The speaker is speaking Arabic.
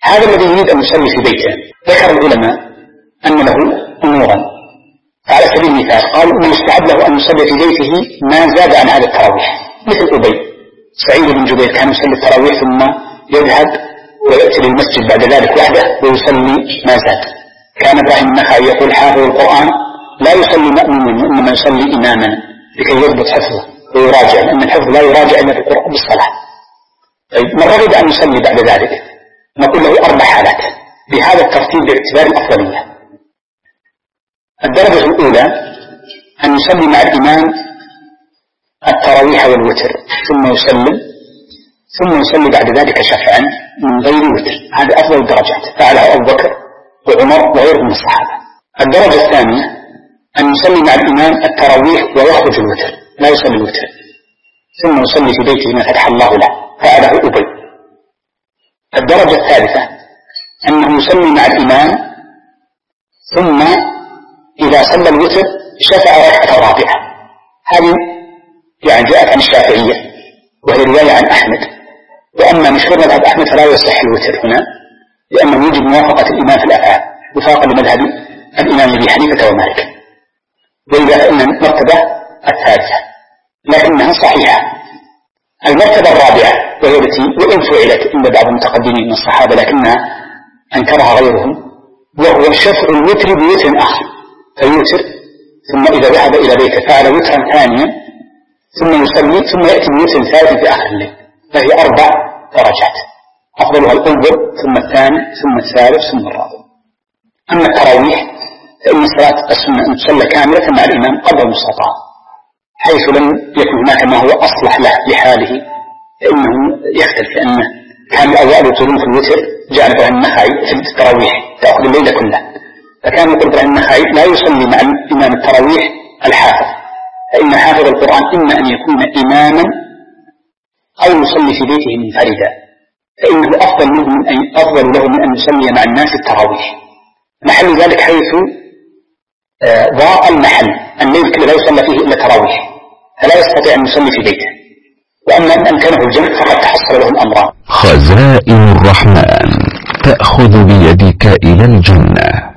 هذا الذي يريد أن يصلي في بيته ذكر العلماء أن له أمورا، فعلى سبيل المثال قالوا أنه يستحب له أن يصلي في بيته ما زاد عن هذا التراويح، مثل أبي سعيد بن جبير كان يصلي التراويح ثم يذهب ويأتي للمسجد بعد ذلك وحده ويصلي ما زاد. كان إبراهيم النخعي يقول حافظ القرآن لا يصلي مأموما وإنما يصلي إماما لكي يضبط حفظه ويراجع، لأن الحفظ لا يراجع إلا بالقرآن بالصلاة. طيب من رغب أن يصلي بعد ذلك نقول له 4 حالات بهذا الترتيب باعتبار الأفضلية. الدرجة الأولى أن يصلي مع الإمام التراويح والوتر ثم يصلي بعد ذلك شفعا من غير وتر، هذا أفضل الدرجات، فعله أبو بكر وعمر وغيرهم من الصحابة. الدرجة الثانية أن يصلي مع الإمام التراويح ويخرج الوتر، لا يصلي الوتر، ثم يصلي في بيته ما فتح الله له، فعله أبي. الدرجة الثالثة أنه يصلي مع الإمام ثم إذا صلى الوتر شفع ركعة رابعة، هذه يعني جاءت عن الشافعية وهي رواية عن أحمد. وأما مشهور مذهب أحمد فلا يصح الوتر هنا لأنه يجب موافقة الإمام في الأفعال وفاقا لمذهب الإمام أبي حنيفة ومالك، وإذا فإن المرتبة الثالثة لكنها صحيحة. المرتبة الرابعة وهي التي وإن فعلت عند بعض المتقدمين من الصحابة لكنها أنكرها غيرهم، وهو شفع الوتر بوتر آخر، فيوتر ثم إذا ذهب إلى بيته فعل وترا ثانيا ثم يصلي ثم يأتي بوتر ثالث في آخر الليل، فهي 4 درجات، أفضلها الأول ثم الثاني ثم الثالث ثم الرابع. أما التراويح فإن صلاة السنة أن تصلى كاملة مع الإمام قدر المستطاع، حيث لم يكن هناك ما هو أصلح له بحاله، فإنه يختلف، لأنه كان الأوائل يطولون في الوتر، جعل إبراهيم النخعي في التراويح تأخذ الليلة كلها، فكان يقول إبراهيم النخعي لا يصلي مع الإمام التراويح الحافظ، فإن حافظ القرآن إما أن يكون إماما أو يصلي في بيته منفردا، فإنه أفضل له من أن يصلي مع الناس التراويح. محل ذلك حيث ضاق المحل، الليل كله لا يصلى فيه إلا تراويح، فلا يستطيع أن يصلي في بيته. وأما أن أمكنه الجمع فقد تحصل له الأمران. خزائن الرحمن تأخذ بيدك إلى الجنة.